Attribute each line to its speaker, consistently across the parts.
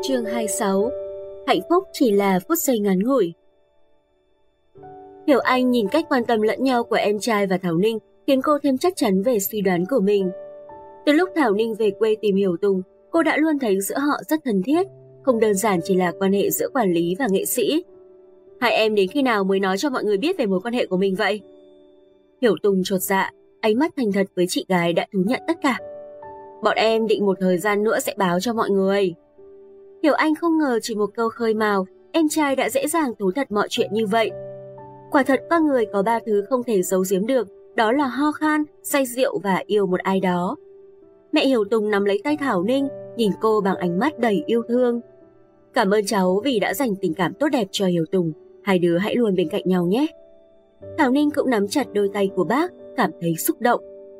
Speaker 1: Chương 26. Hạnh phúc chỉ là phút giây ngắn ngủi. Hiểu Anh nhìn cách quan tâm lẫn nhau của em trai và Thảo Ninh khiến cô thêm chắc chắn về suy đoán của mình. Từ lúc Thảo Ninh về quê tìm Hiểu Tùng, cô đã luôn thấy giữa họ rất thân thiết, không đơn giản chỉ là quan hệ giữa quản lý và nghệ sĩ. Hai em đến khi nào mới nói cho mọi người biết về mối quan hệ của mình vậy? Hiểu Tùng chột dạ, ánh mắt thành thật với chị gái đã thú nhận tất cả. Bọn em định một thời gian nữa sẽ báo cho mọi người. Hiểu Anh không ngờ chỉ một câu khơi mào, em trai đã dễ dàng thú thật mọi chuyện như vậy. Quả thật con người có ba thứ không thể giấu giếm được, đó là ho khan, say rượu và yêu một ai đó. Mẹ Hiểu Tùng nắm lấy tay Thảo Ninh, nhìn cô bằng ánh mắt đầy yêu thương. Cảm ơn cháu vì đã dành tình cảm tốt đẹp cho Hiểu Tùng, hai đứa hãy luôn bên cạnh nhau nhé. Thảo Ninh cũng nắm chặt đôi tay của bác, cảm thấy xúc động.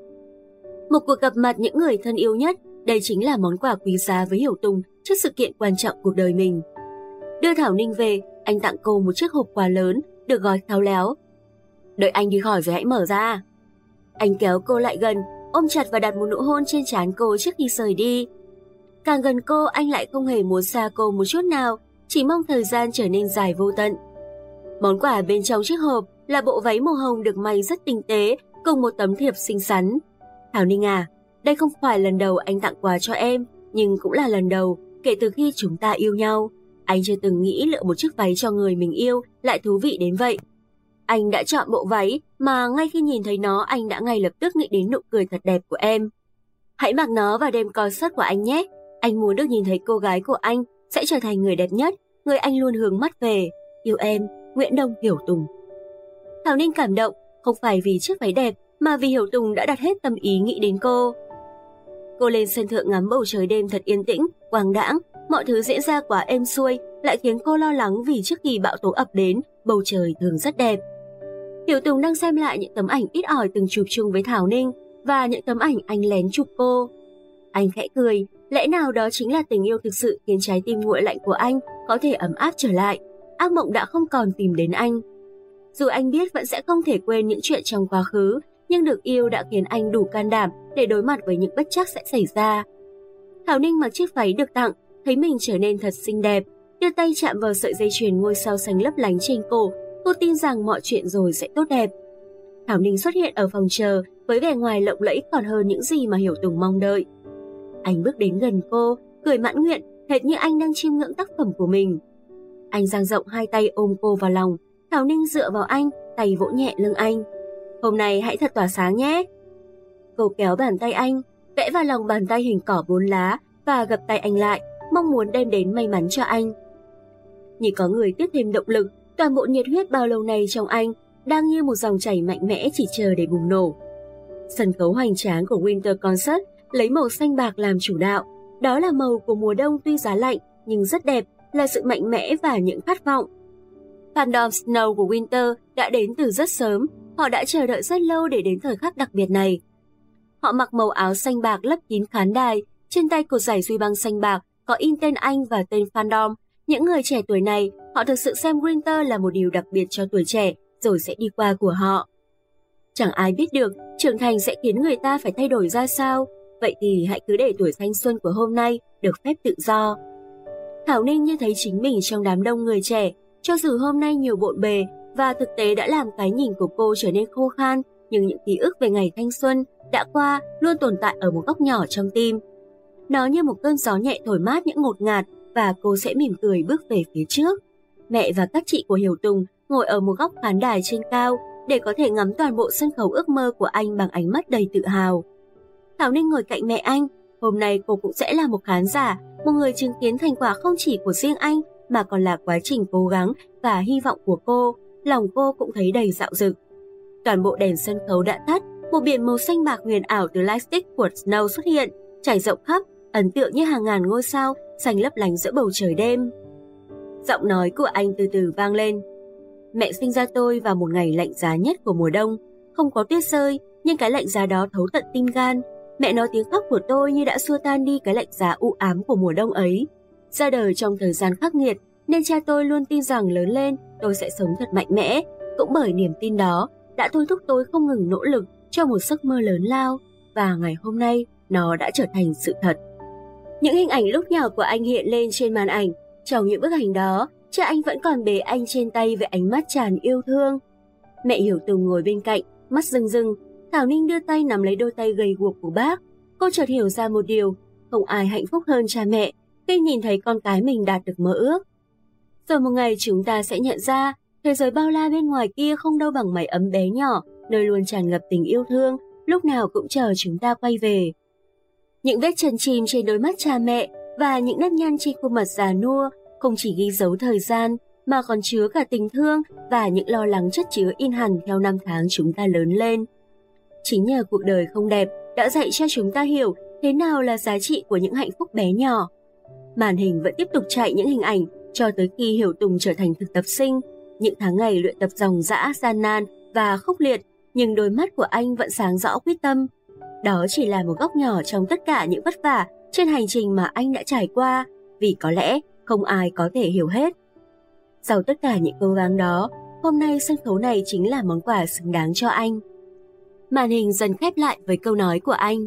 Speaker 1: Một cuộc gặp mặt những người thân yêu nhất, đây chính là món quà quý giá với Hiểu Tùng trước sự kiện quan trọng cuộc đời mình. Đưa Thảo Ninh về, anh tặng cô một chiếc hộp quà lớn, được gói khéo léo. Đợi anh đi khỏi rồi hãy mở ra. Anh kéo cô lại gần, ôm chặt và đặt một nụ hôn trên trán cô trước khi rời đi. Càng gần cô, anh lại không hề muốn xa cô một chút nào, chỉ mong thời gian trở nên dài vô tận. Món quà bên trong chiếc hộp là bộ váy màu hồng được may rất tinh tế, cùng một tấm thiệp xinh xắn. Thảo Ninh à, đây không phải lần đầu anh tặng quà cho em, nhưng cũng là lần đầu kể từ khi chúng ta yêu nhau. Anh chưa từng nghĩ lựa một chiếc váy cho người mình yêu lại thú vị đến vậy. Anh đã chọn bộ váy mà ngay khi nhìn thấy nó anh đã ngay lập tức nghĩ đến nụ cười thật đẹp của em. Hãy mặc nó vào đêm concert của anh nhé. Anh muốn được nhìn thấy cô gái của anh sẽ trở thành người đẹp nhất, người anh luôn hướng mắt về. Yêu em, Nguyễn Đông Hiểu Tùng. Thảo Ninh cảm động, không phải vì chiếc váy đẹp mà vì Hiểu Tùng đã đặt hết tâm ý nghĩ đến cô. Cô lên sân thượng ngắm bầu trời đêm thật yên tĩnh, quang đãng, mọi thứ diễn ra quá êm xuôi, lại khiến cô lo lắng vì trước khi bão tố ập đến, bầu trời thường rất đẹp. Hiểu Tùng đang xem lại những tấm ảnh ít ỏi từng chụp chung với Thảo Ninh và những tấm ảnh anh lén chụp cô. Anh khẽ cười, lẽ nào đó chính là tình yêu thực sự khiến trái tim nguội lạnh của anh có thể ấm áp trở lại, ác mộng đã không còn tìm đến anh. Dù anh biết vẫn sẽ không thể quên những chuyện trong quá khứ, nhưng được yêu đã khiến anh đủ can đảm để đối mặt với những bất trắc sẽ xảy ra. Thảo Ninh mặc chiếc váy được tặng, thấy mình trở nên thật xinh đẹp, đưa tay chạm vào sợi dây chuyền ngôi sao xanh lấp lánh trên cổ, cô tin rằng mọi chuyện rồi sẽ tốt đẹp. Thảo Ninh xuất hiện ở phòng chờ với vẻ ngoài lộng lẫy còn hơn những gì mà Hiểu Tùng mong đợi. Anh bước đến gần cô, cười mãn nguyện, hệt như anh đang chiêm ngưỡng tác phẩm của mình. Anh dang rộng hai tay ôm cô vào lòng, Thảo Ninh dựa vào anh, tay vỗ nhẹ lưng anh. Hôm nay hãy thật tỏa sáng nhé. Cô kéo bàn tay anh, vẽ vào lòng bàn tay hình cỏ 4 lá và gập tay anh lại, mong muốn đem đến may mắn cho anh. Như có người tiếp thêm động lực, toàn bộ nhiệt huyết bao lâu nay trong anh đang như một dòng chảy mạnh mẽ chỉ chờ để bùng nổ. Sân khấu hoành tráng của Winter Concert lấy màu xanh bạc làm chủ đạo. Đó là màu của mùa đông tuy giá lạnh nhưng rất đẹp, là sự mạnh mẽ và những khát vọng. Fandom Snow của Winter đã đến từ rất sớm, họ đã chờ đợi rất lâu để đến thời khắc đặc biệt này. Họ mặc màu áo xanh bạc lấp kín khán đài, trên tay cột dải duy băng xanh bạc có in tên anh và tên Fandom. Những người trẻ tuổi này, họ thực sự xem Winter là một điều đặc biệt cho tuổi trẻ, rồi sẽ đi qua của họ. Chẳng ai biết được trưởng thành sẽ khiến người ta phải thay đổi ra sao, vậy thì hãy cứ để tuổi thanh xuân của hôm nay được phép tự do. Thảo Ninh như thấy chính mình trong đám đông người trẻ, cho dù hôm nay nhiều bộn bề và thực tế đã làm cái nhìn của cô trở nên khô khan, nhưng những ký ức về ngày thanh xuân đã qua luôn tồn tại ở một góc nhỏ trong tim. Nó như một cơn gió nhẹ thổi mát những ngột ngạt và cô sẽ mỉm cười bước về phía trước. Mẹ và các chị của Hiểu Tùng ngồi ở một góc khán đài trên cao để có thể ngắm toàn bộ sân khấu ước mơ của anh bằng ánh mắt đầy tự hào. Thảo Ninh ngồi cạnh mẹ anh, hôm nay cô cũng sẽ là một khán giả, một người chứng kiến thành quả không chỉ của riêng anh mà còn là quá trình cố gắng và hy vọng của cô. Lòng cô cũng thấy đầy dạo dực. Toàn bộ đèn sân khấu đã tắt, một biển màu xanh bạc huyền ảo từ lightstick của Snow xuất hiện, trải rộng khắp, ấn tượng như hàng ngàn ngôi sao xanh lấp lánh giữa bầu trời đêm. Giọng nói của anh từ từ vang lên. Mẹ sinh ra tôi vào một ngày lạnh giá nhất của mùa đông, không có tuyết rơi, nhưng cái lạnh giá đó thấu tận tim gan. Mẹ nói tiếng khóc của tôi như đã xua tan đi cái lạnh giá u ám của mùa đông ấy. Ra đời trong thời gian khắc nghiệt, nên cha tôi luôn tin rằng lớn lên tôi sẽ sống thật mạnh mẽ. Cũng bởi niềm tin đó đã thôi thúc tôi không ngừng nỗ lực cho một giấc mơ lớn lao, và ngày hôm nay nó đã trở thành sự thật. Những hình ảnh lúc nhỏ của anh hiện lên trên màn ảnh. Trong những bức ảnh đó, cha anh vẫn còn bế anh trên tay với ánh mắt tràn yêu thương. Mẹ Hiểu Tùng ngồi bên cạnh, mắt rưng rưng. Thảo Ninh đưa tay nắm lấy đôi tay gầy guộc của bác. Cô chợt hiểu ra một điều, không ai hạnh phúc hơn cha mẹ khi nhìn thấy con cái mình đạt được mơ ước. Rồi một ngày chúng ta sẽ nhận ra, thế giới bao la bên ngoài kia không đâu bằng mái ấm bé nhỏ, nơi luôn tràn ngập tình yêu thương, lúc nào cũng chờ chúng ta quay về. Những vết chân chìm trên đôi mắt cha mẹ và những nếp nhăn trên khuôn mặt già nua không chỉ ghi dấu thời gian, mà còn chứa cả tình thương và những lo lắng chất chứa in hẳn theo năm tháng chúng ta lớn lên. Chính nhờ cuộc đời không đẹp đã dạy cho chúng ta hiểu thế nào là giá trị của những hạnh phúc bé nhỏ. Màn hình vẫn tiếp tục chạy những hình ảnh cho tới khi Hiểu Tùng trở thành thực tập sinh. Những tháng ngày luyện tập ròng rã, gian nan và khốc liệt, nhưng đôi mắt của anh vẫn sáng rõ quyết tâm. Đó chỉ là một góc nhỏ trong tất cả những vất vả trên hành trình mà anh đã trải qua, vì có lẽ không ai có thể hiểu hết. Sau tất cả những cố gắng đó, hôm nay sân khấu này chính là món quà xứng đáng cho anh. Màn hình dần khép lại với câu nói của anh.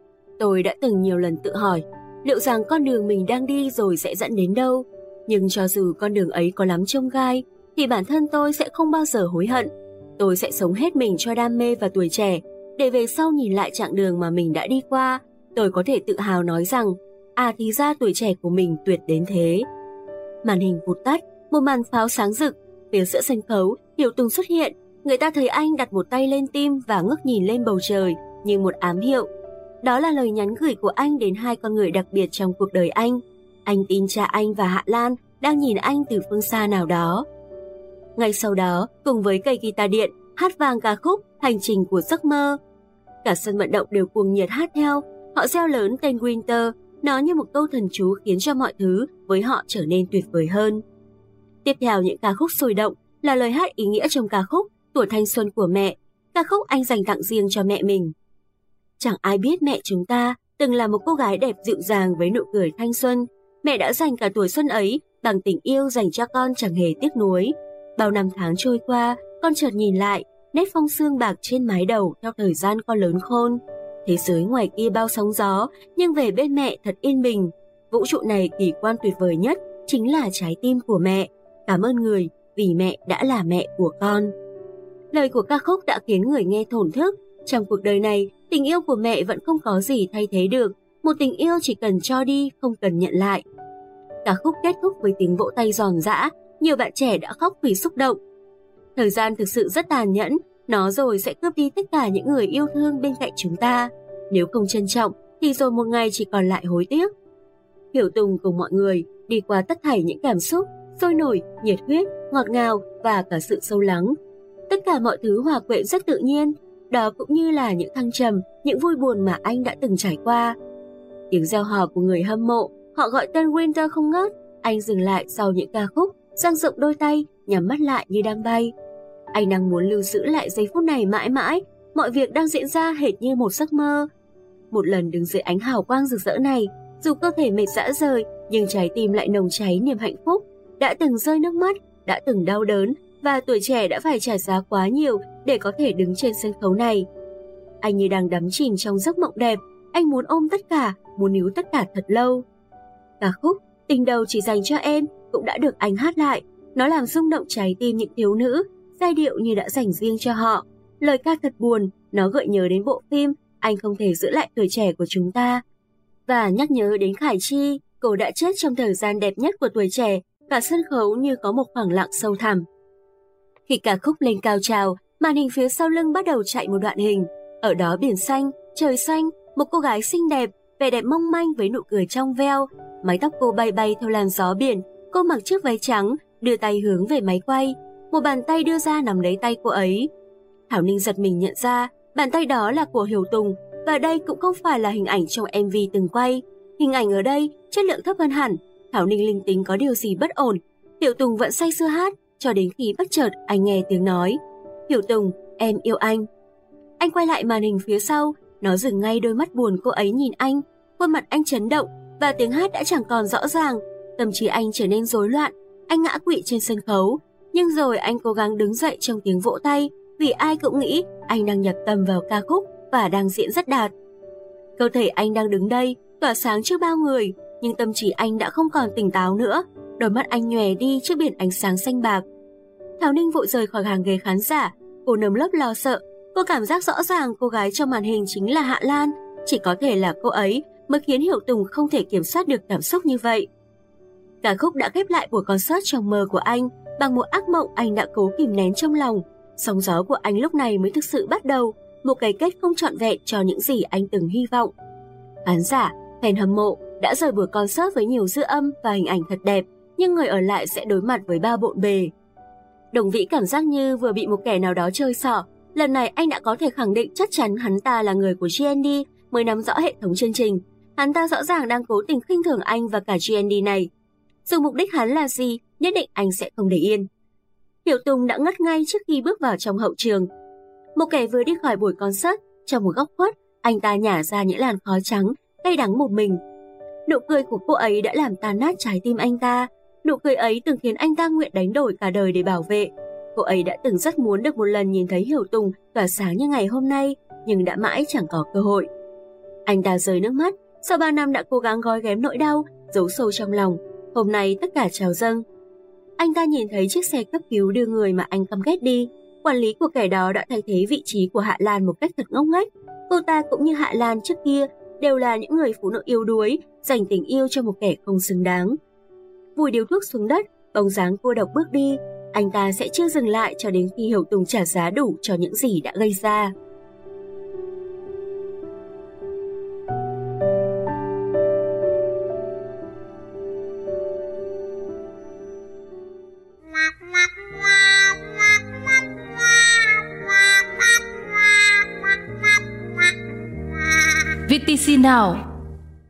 Speaker 1: Tôi đã từng nhiều lần tự hỏi, liệu rằng con đường mình đang đi rồi sẽ dẫn đến đâu? Nhưng cho dù con đường ấy có lắm chông gai, thì bản thân tôi sẽ không bao giờ hối hận. Tôi sẽ sống hết mình cho đam mê và tuổi trẻ, để về sau nhìn lại chặng đường mà mình đã đi qua, tôi có thể tự hào nói rằng, thì ra tuổi trẻ của mình tuyệt đến thế. Màn hình vụt tắt, một màn pháo sáng rực, phía giữa sân khấu, Hiểu Tùng xuất hiện. Người ta thấy anh đặt một tay lên tim và ngước nhìn lên bầu trời như một ám hiệu. Đó là lời nhắn gửi của anh đến hai con người đặc biệt trong cuộc đời anh. Anh tin cha anh và Hạ Lan đang nhìn anh từ phương xa nào đó. Ngay sau đó, cùng với cây guitar điện, hát vang ca khúc Hành trình của giấc mơ. Cả sân vận động đều cuồng nhiệt hát theo, họ reo lớn tên Winter, nó như một câu thần chú khiến cho mọi thứ với họ trở nên tuyệt vời hơn. Tiếp theo những ca khúc sôi động là lời hát ý nghĩa trong ca khúc Tuổi thanh xuân của mẹ, ca khúc anh dành tặng riêng cho mẹ mình. Chẳng ai biết mẹ chúng ta từng là một cô gái đẹp dịu dàng với nụ cười thanh xuân. Mẹ đã dành cả tuổi xuân ấy bằng tình yêu dành cho con chẳng hề tiếc nuối. Bao năm tháng trôi qua, con chợt nhìn lại, nét phong sương bạc trên mái đầu theo thời gian con lớn khôn. Thế giới ngoài kia bao sóng gió, nhưng về bên mẹ thật yên bình. Vũ trụ này kỳ quan tuyệt vời nhất chính là trái tim của mẹ. Cảm ơn người vì mẹ đã là mẹ của con. Lời của ca khúc đã khiến người nghe thổn thức. Trong cuộc đời này, tình yêu của mẹ vẫn không có gì thay thế được. Một tình yêu chỉ cần cho đi, không cần nhận lại. Ca khúc kết thúc với tiếng vỗ tay giòn giã. Nhiều bạn trẻ đã khóc vì xúc động. Thời gian thực sự rất tàn nhẫn, nó rồi sẽ cướp đi tất cả những người yêu thương bên cạnh chúng ta. Nếu không trân trọng, thì rồi một ngày chỉ còn lại hối tiếc. Hiểu Tùng cùng mọi người đi qua tất thảy những cảm xúc, sôi nổi, nhiệt huyết, ngọt ngào và cả sự sâu lắng. Tất cả mọi thứ hòa quyện rất tự nhiên, đó cũng như là những thăng trầm, những vui buồn mà anh đã từng trải qua. Tiếng reo hò của người hâm mộ, họ gọi tên Winter không ngớt. Anh dừng lại sau những ca khúc, dang rộng đôi tay, nhắm mắt lại như đang bay. Anh đang muốn lưu giữ lại giây phút này mãi mãi, mọi việc đang diễn ra hệt như một giấc mơ. Một lần đứng dưới ánh hào quang rực rỡ này, dù cơ thể mệt rã rời, nhưng trái tim lại nồng cháy niềm hạnh phúc. Đã từng rơi nước mắt, đã từng đau đớn, và tuổi trẻ đã phải trả giá quá nhiều để có thể đứng trên sân khấu này. Anh như đang đắm chìm trong giấc mộng đẹp, anh muốn ôm tất cả, muốn níu tất cả thật lâu. Ca khúc Tình đầu chỉ dành cho em cũng đã được anh hát lại. Nó làm rung động trái tim những thiếu nữ, giai điệu như đã dành riêng cho họ. Lời ca thật buồn, nó gợi nhớ đến bộ phim Anh không thể giữ lại tuổi trẻ của chúng ta. Và nhắc nhớ đến Khải Chi, cô đã chết trong thời gian đẹp nhất của tuổi trẻ, cả sân khấu như có một khoảng lặng sâu thẳm. Khi ca khúc lên cao trào, màn hình phía sau lưng bắt đầu chạy một đoạn hình. Ở đó biển xanh, trời xanh, một cô gái xinh đẹp, vẻ đẹp mong manh với nụ cười trong veo. Mái tóc cô bay bay theo làn gió biển, cô mặc chiếc váy trắng, đưa tay hướng về máy quay. Một bàn tay đưa ra nắm lấy tay cô ấy. Thảo Ninh giật mình nhận ra, bàn tay đó là của Hiểu Tùng, và đây cũng không phải là hình ảnh trong MV từng quay. Hình ảnh ở đây chất lượng thấp hơn hẳn. Thảo Ninh linh tính có điều gì bất ổn. Hiểu Tùng vẫn say sưa hát, cho đến khi bất chợt anh nghe tiếng nói. Hiểu Tùng, em yêu anh. Anh quay lại màn hình phía sau, nó dừng ngay đôi mắt buồn cô ấy nhìn anh. Khuôn mặt anh chấn động, và tiếng hát đã chẳng còn rõ ràng. Tâm trí anh trở nên rối loạn, anh ngã quỵ trên sân khấu. Nhưng rồi anh cố gắng đứng dậy trong tiếng vỗ tay, vì ai cũng nghĩ anh đang nhập tâm vào ca khúc và đang diễn rất đạt. Cơ thể anh đang đứng đây, tỏa sáng trước bao người, nhưng tâm trí anh đã không còn tỉnh táo nữa, đôi mắt anh nhòe đi trước biển ánh sáng xanh bạc. Thảo Ninh vội rời khỏi hàng ghế khán giả, cô nơm nớp lo sợ, cô cảm giác rõ ràng cô gái trong màn hình chính là Hạ Lan, chỉ có thể là cô ấy mới khiến Hiểu Tùng không thể kiểm soát được cảm xúc như vậy. Ca khúc đã khép lại buổi concert trong mơ của anh, bằng một ác mộng anh đã cố kìm nén trong lòng. Sóng gió của anh lúc này mới thực sự bắt đầu, một cái kết không trọn vẹn cho những gì anh từng hy vọng. Khán giả, fan hâm mộ đã rời buổi concert với nhiều dư âm và hình ảnh thật đẹp, nhưng người ở lại sẽ đối mặt với bao bộn bề. Đồng Vĩ cảm giác như vừa bị một kẻ nào đó chơi xỏ. Lần này anh đã có thể khẳng định chắc chắn hắn ta là người của GND, mới nắm rõ hệ thống chương trình. Hắn ta rõ ràng đang cố tình khinh thường anh và cả GND này. Dù mục đích hắn là gì, nhất định anh sẽ không để yên. Hiểu Tùng đã ngất ngay trước khi bước vào trong hậu trường. Một kẻ vừa đi khỏi buổi concert, trong một góc khuất, anh ta nhả ra những làn khói trắng, cay đắng một mình. Nụ cười của cô ấy đã làm tan nát trái tim anh ta. Nụ cười ấy từng khiến anh ta nguyện đánh đổi cả đời để bảo vệ. Cô ấy đã từng rất muốn được một lần nhìn thấy Hiểu Tùng tỏa sáng như ngày hôm nay, nhưng đã mãi chẳng có cơ hội. Anh ta rơi nước mắt, sau 3 năm đã cố gắng gói ghém nỗi đau, giấu sâu trong lòng. Hôm nay tất cả trào dâng. Anh ta nhìn thấy chiếc xe cấp cứu đưa người mà anh căm ghét đi. Quản lý của kẻ đó đã thay thế vị trí của Hạ Lan một cách thật ngốc nghếch. Cô ta cũng như Hạ Lan trước kia đều là những người phụ nữ yếu đuối, dành tình yêu cho một kẻ không xứng đáng. Vùi điếu thuốc xuống đất, bóng dáng cô độc bước đi. Anh ta sẽ chưa dừng lại cho đến khi Hiểu Tùng trả giá đủ cho những gì đã gây ra.
Speaker 2: VTC Now,